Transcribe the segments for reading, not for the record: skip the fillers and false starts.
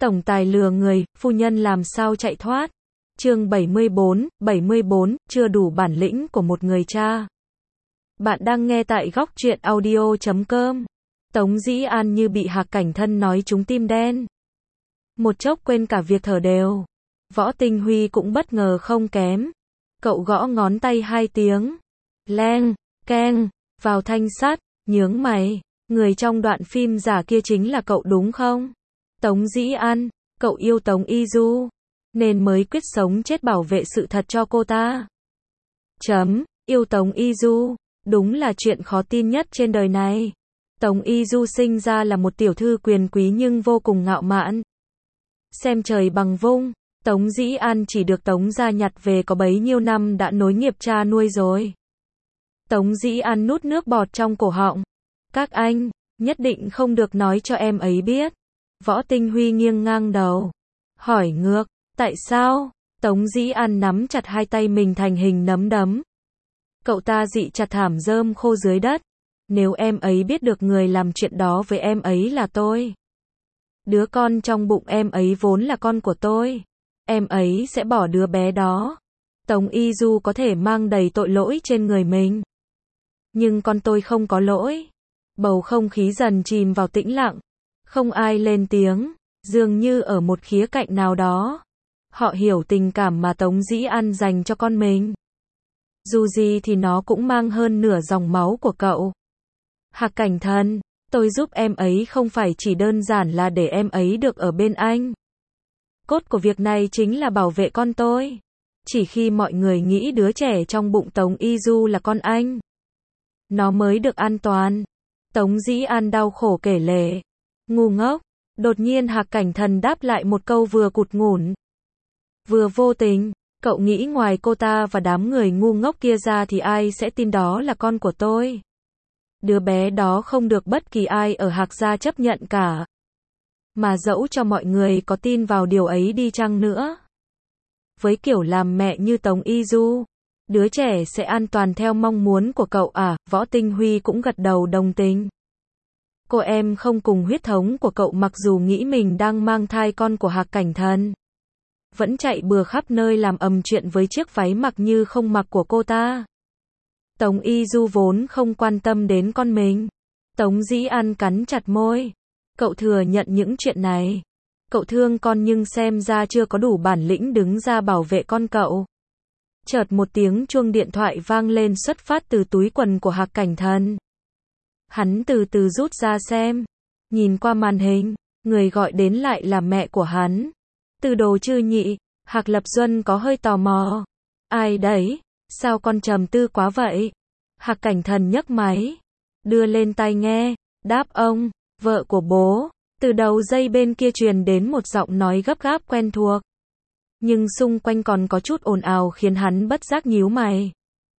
Tổng tài lừa người, phu nhân làm sao chạy thoát. Chương 74, chưa đủ bản lĩnh của một người cha. Bạn đang nghe tại góc truyện audio.com. Tống Dĩ An như bị Hạc Cảnh Thân nói trúng tim đen. Một chốc quên cả việc thở đều. Võ Tinh Huy cũng bất ngờ không kém. Cậu gõ ngón tay 2 tiếng. Leng, keng, vào thanh sắt, nhướng mày. Người trong đoạn phim giả kia chính là cậu đúng không? Tống Dĩ An, cậu yêu Tống Y Du, nên mới quyết sống chết bảo vệ sự thật cho cô ta. Yêu Tống Y Du, đúng là chuyện khó tin nhất trên đời này. Tống Y Du sinh ra là một tiểu thư quyền quý nhưng vô cùng ngạo mạn. Xem trời bằng vung, Tống Dĩ An chỉ được Tống gia nhặt về có bấy nhiêu năm đã nối nghiệp cha nuôi rồi. Tống Dĩ An nuốt nước bọt trong cổ họng. Các anh, nhất định không được nói cho em ấy biết. Võ Tinh Huy nghiêng ngang đầu. Hỏi ngược, tại sao? Tống Dĩ An nắm chặt hai tay mình thành hình nắm đấm. Cậu ta dị chặt thảm rơm khô dưới đất. Nếu em ấy biết được người làm chuyện đó với em ấy là tôi. Đứa con trong bụng em ấy vốn là con của tôi. Em ấy sẽ bỏ đứa bé đó. Tống Y Du có thể mang đầy tội lỗi trên người mình. Nhưng con tôi không có lỗi. Bầu không khí dần chìm vào tĩnh lặng. Không ai lên tiếng, dường như ở một khía cạnh nào đó. Họ hiểu tình cảm mà Tống Dĩ An dành cho con mình. Dù gì thì nó cũng mang hơn nửa dòng máu của cậu. Hạc Cảnh Thân, tôi giúp em ấy không phải chỉ đơn giản là để em ấy được ở bên anh. Cốt của việc này chính là bảo vệ con tôi. Chỉ khi mọi người nghĩ đứa trẻ trong bụng Tống Y Du là con anh, nó mới được an toàn. Tống Dĩ An đau khổ kể lể. Ngu ngốc. Đột nhiên Hạc Cảnh Thần đáp lại một câu vừa cụt ngủn, vừa vô tình. Cậu nghĩ ngoài cô ta và đám người ngu ngốc kia ra thì ai sẽ tin đó là con của tôi? Đứa bé đó không được bất kỳ ai ở Hạc gia chấp nhận cả. Mà dẫu cho mọi người có tin vào điều ấy đi chăng nữa, với kiểu làm mẹ như Tống Y Du, đứa trẻ sẽ an toàn theo mong muốn của cậu à? Võ Tinh Huy cũng gật đầu đồng tình. Cô em không cùng huyết thống của cậu mặc dù nghĩ mình đang mang thai con của Hạc Cảnh Thần, vẫn chạy bừa khắp nơi làm ầm chuyện với chiếc váy mặc như không mặc của cô ta. Tống Y Du vốn không quan tâm đến con mình. Tống Dĩ An cắn chặt môi. Cậu thừa nhận những chuyện này. Cậu thương con nhưng xem ra chưa có đủ bản lĩnh đứng ra bảo vệ con cậu. Chợt một tiếng chuông điện thoại vang lên xuất phát từ túi quần của Hạc Cảnh Thần. Hắn từ từ rút ra xem. Nhìn qua màn hình, người gọi đến lại là mẹ của hắn. Từ Đồ Trư Nhị. Hạc Lập Duân có hơi tò mò. Ai đấy? Sao con trầm tư quá vậy? Hạc Cảnh Thần nhấc máy, đưa lên tai nghe, đáp ông, vợ của bố. Từ đầu dây bên kia truyền đến một giọng nói gấp gáp quen thuộc. Nhưng xung quanh còn có chút ồn ào khiến hắn bất giác nhíu mày.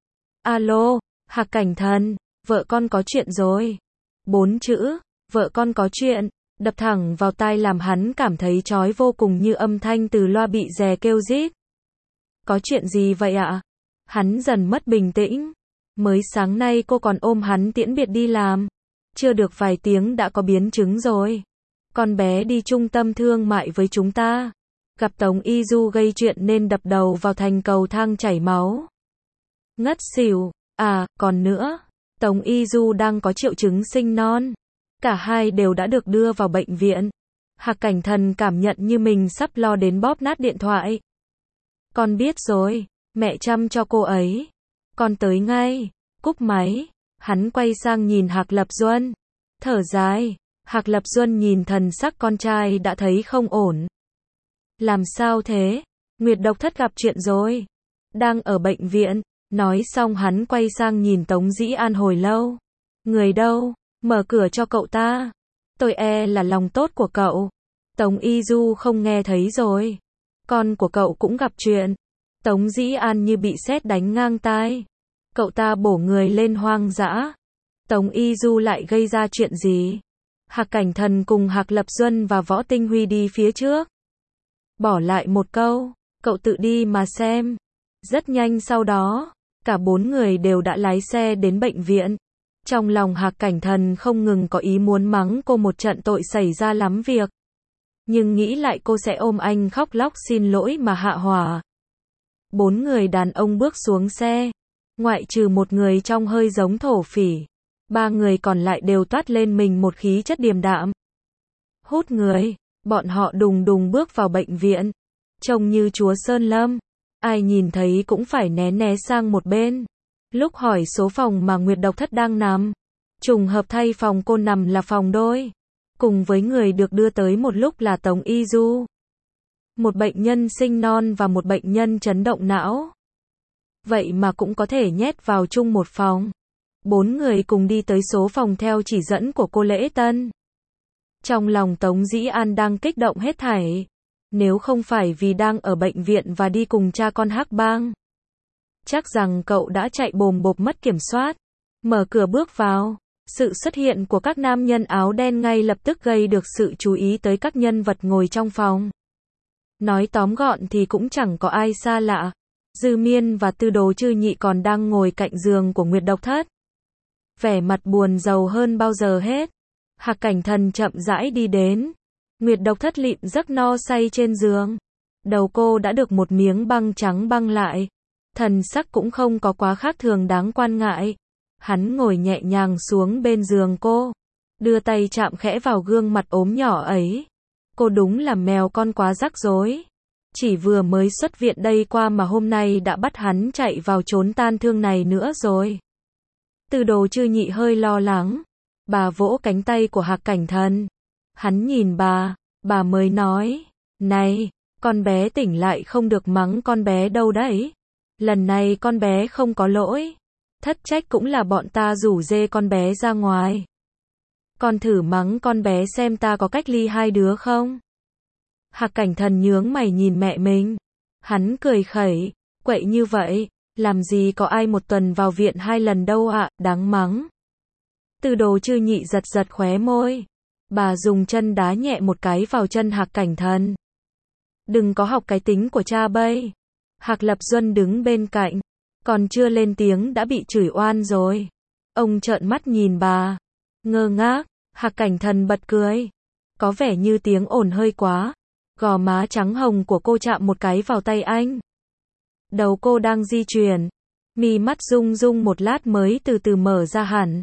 Alo, Hạc Cảnh Thần, vợ con có chuyện rồi. 4 chữ, vợ con có chuyện, đập thẳng vào tai làm hắn cảm thấy chói vô cùng như âm thanh từ loa bị dè kêu rít. Có chuyện gì vậy ạ? Hắn dần mất bình tĩnh. Mới sáng nay cô còn ôm hắn tiễn biệt đi làm. Chưa được vài tiếng đã có biến chứng rồi. Con bé đi trung tâm thương mại với chúng ta. Gặp Tống Y Du gây chuyện nên đập đầu vào thành cầu thang chảy máu. Ngất xỉu. À, còn nữa. Tống Y Du đang có triệu chứng sinh non. Cả hai đều đã được đưa vào bệnh viện. Hạc Cảnh Thần cảm nhận như mình sắp lo đến bóp nát điện thoại. Con biết rồi. Mẹ chăm cho cô ấy. Con tới ngay. Cúp máy. Hắn quay sang nhìn Hạc Lập Duân. Thở dài. Hạc Lập Duân nhìn thần sắc con trai đã thấy không ổn. Làm sao thế? Nguyệt Độc Thất gặp chuyện rồi. Đang ở bệnh viện. Nói xong hắn quay sang nhìn Tống Dĩ An hồi lâu. Người đâu? Mở cửa cho cậu ta. Tôi e là lòng tốt của cậu. Tống Y Du không nghe thấy rồi. Con của cậu cũng gặp chuyện. Tống Dĩ An như bị sét đánh ngang tai. Cậu ta bổ người lên hoang dã. Tống Y Du lại gây ra chuyện gì? Hạc Cảnh Thần cùng Hạc Lập Duân và Võ Tinh Huy đi phía trước. Bỏ lại một câu, cậu tự đi mà xem. Rất nhanh sau đó, cả 4 người đều đã lái xe đến bệnh viện. Trong lòng Hạc Cảnh Thần không ngừng có ý muốn mắng cô một trận tội xảy ra lắm việc. Nhưng nghĩ lại cô sẽ ôm anh khóc lóc xin lỗi mà hạ hỏa. 4 người đàn ông bước xuống xe. Ngoại trừ một người trông hơi giống thổ phỉ. 3 người còn lại đều toát lên mình một khí chất điềm đạm. Hút người. Bọn họ đùng đùng bước vào bệnh viện. Trông như chúa Sơn Lâm. Ai nhìn thấy cũng phải né sang một bên. Lúc hỏi số phòng mà Nguyệt Độc Thất đang nằm. Trùng hợp thay phòng cô nằm là phòng đôi. Cùng với người được đưa tới một lúc là Tống Y Du. Một bệnh nhân sinh non và một bệnh nhân chấn động não. Vậy mà cũng có thể nhét vào chung một phòng. 4 người cùng đi tới số phòng theo chỉ dẫn của cô Lễ Tân. Trong lòng Tống Dĩ An đang kích động hết thảy. Nếu không phải vì đang ở bệnh viện và đi cùng cha con Hắc Bang, chắc rằng cậu đã chạy bồm bộp mất kiểm soát. Mở cửa bước vào. Sự xuất hiện của các nam nhân áo đen ngay lập tức gây được sự chú ý tới các nhân vật ngồi trong phòng. Nói tóm gọn thì cũng chẳng có ai xa lạ. Dư Miên và Tư Đồ Chư Nhị còn đang ngồi cạnh giường của Nguyệt Độc Thất. Vẻ mặt buồn rầu hơn bao giờ hết. Hạc Cảnh Thần chậm rãi đi đến. Nguyệt Độc Thất lịm giấc no say trên giường. Đầu cô đã được một miếng băng trắng băng lại. Thần sắc cũng không có quá khác thường đáng quan ngại. Hắn ngồi nhẹ nhàng xuống bên giường cô. Đưa tay chạm khẽ vào gương mặt ốm nhỏ ấy. Cô đúng là mèo con quá rắc rối. Chỉ vừa mới xuất viện đây qua mà hôm nay đã bắt hắn chạy vào chốn tan thương này nữa rồi. Tư Đồ Chư Nhị hơi lo lắng. Bà vỗ cánh tay của Hạc Cảnh Thần. Hắn nhìn bà mới nói. Này, con bé tỉnh lại không được mắng con bé đâu đấy. Lần này con bé không có lỗi. Thất trách cũng là bọn ta rủ dê con bé ra ngoài. Con thử mắng con bé xem ta có cách ly hai đứa không? Hạc Cảnh Thần nhướng mày nhìn mẹ mình. Hắn cười khẩy, quậy như vậy, làm gì có ai một tuần vào viện 2 lần đâu ạ, đáng mắng. Tư Đồ Chư Nhị giật giật khóe môi. Bà dùng chân đá nhẹ một cái vào chân Hạc Cảnh Thần. Đừng có học cái tính của cha bây. Hạc Lập Duân đứng bên cạnh. Còn chưa lên tiếng đã bị chửi oan rồi. Ông trợn mắt nhìn bà. Ngơ ngác. Hạc Cảnh Thần bật cười. Có vẻ như tiếng ồn hơi quá. Gò má trắng hồng của cô chạm một cái vào tay anh. Đầu cô đang di chuyển. Mi mắt rung rung một lát mới từ từ mở ra hẳn.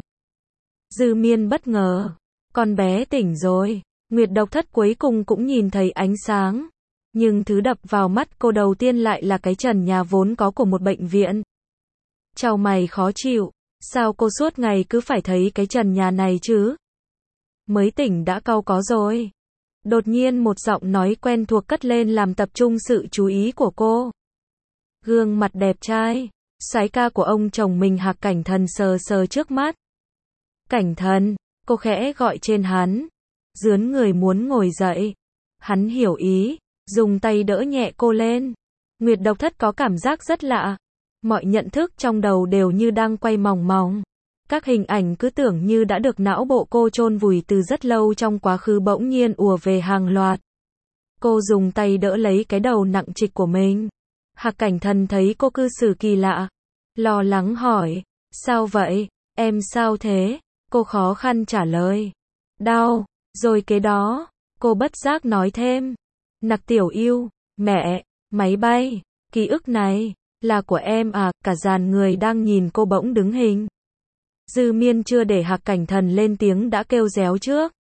Dư Miên bất ngờ. Con bé tỉnh rồi. Nguyệt Độc Thất cuối cùng cũng nhìn thấy ánh sáng. Nhưng thứ đập vào mắt cô đầu tiên lại là cái trần nhà vốn có của một bệnh viện. Chau mày khó chịu. Sao cô suốt ngày cứ phải thấy cái trần nhà này chứ? Mới tỉnh đã cau có rồi. Đột nhiên một giọng nói quen thuộc cất lên làm tập trung sự chú ý của cô. Gương mặt đẹp trai, soái ca của ông chồng mình Hạc Cảnh Thần sờ sờ trước mắt. Cảnh Thần, cô khẽ gọi trên hắn. Dướn người muốn ngồi dậy. Hắn hiểu ý, dùng tay đỡ nhẹ cô lên. Nguyệt Độc Thất có cảm giác rất lạ. Mọi nhận thức trong đầu đều như đang quay mòng mòng. Các hình ảnh cứ tưởng như đã được não bộ cô chôn vùi từ rất lâu trong quá khứ bỗng nhiên ùa về hàng loạt. Cô dùng tay đỡ lấy cái đầu nặng trịch của mình. Hạc Cảnh Thần thấy cô cư xử kỳ lạ. Lo lắng hỏi. Sao vậy? Em sao thế? Cô khó khăn trả lời. Đau. Rồi kế đó, cô bất giác nói thêm. Nặc Tiểu Yêu, mẹ, máy bay, ký ức này, là của em à? Cả dàn người đang nhìn cô bỗng đứng hình. Dư Miên chưa để Hạc Cảnh Thần lên tiếng đã kêu réo trước.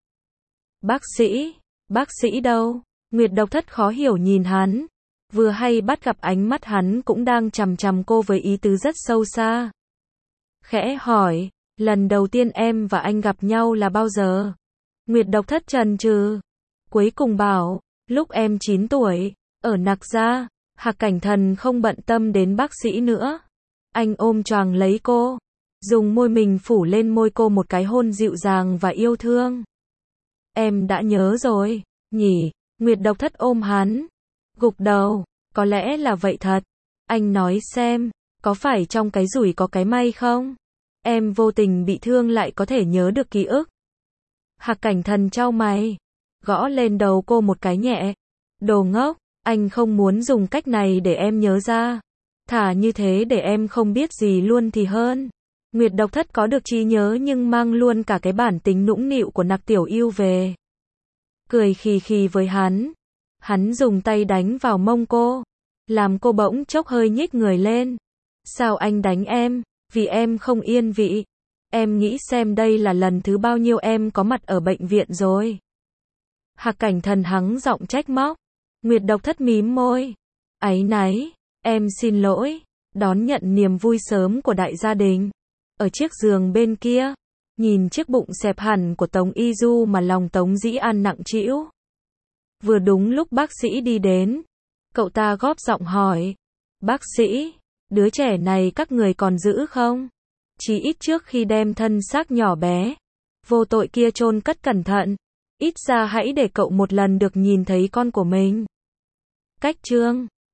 Bác sĩ đâu? Nguyệt Độc Thất khó hiểu nhìn hắn. Vừa hay bắt gặp ánh mắt hắn cũng đang chằm chằm cô với ý tứ rất sâu xa. Khẽ hỏi, lần đầu tiên em và anh gặp nhau là bao giờ? Nguyệt Độc Thất chần chừ. Cuối cùng bảo, lúc em 9 tuổi, ở Nặc Gia. Hạc Cảnh Thần không bận tâm đến bác sĩ nữa. Anh ôm choàng lấy cô. Dùng môi mình phủ lên môi cô một cái hôn dịu dàng và yêu thương. Em đã nhớ rồi, nhỉ? Nguyệt Độc Thất ôm hắn. Gục đầu. Có lẽ là vậy thật. Anh nói xem, có phải trong cái rủi có cái may không? Em vô tình bị thương lại có thể nhớ được ký ức. Hạc Cảnh Thần chau mày. Gõ lên đầu cô một cái nhẹ. Đồ ngốc, anh không muốn dùng cách này để em nhớ ra. Thả như thế để em không biết gì luôn thì hơn. Nguyệt Độc Thất có được trí nhớ nhưng mang luôn cả cái bản tính nũng nịu của Nặc Tiểu Yêu về. cười khì khì với hắn. Hắn dùng tay đánh vào mông cô, làm cô bỗng chốc hơi nhích người lên. Sao anh đánh em? Vì em không yên vị. Em nghĩ xem đây là lần thứ bao nhiêu em có mặt ở bệnh viện rồi. Hạc Cảnh Thần hắng giọng trách móc. Nguyệt Độc Thất mím môi. Áy náy, em xin lỗi. Đón nhận niềm vui sớm của đại gia đình. Ở chiếc giường bên kia, nhìn chiếc bụng xẹp hẳn của Tống Y Du mà lòng Tống Dĩ An nặng trĩu. Vừa đúng lúc bác sĩ đi đến, cậu ta góp giọng hỏi. Bác sĩ, đứa trẻ này các người còn giữ không? Chỉ ít trước khi đem thân xác nhỏ bé, vô tội kia chôn cất cẩn thận. Ít ra hãy để cậu một lần được nhìn thấy con của mình. Cách chương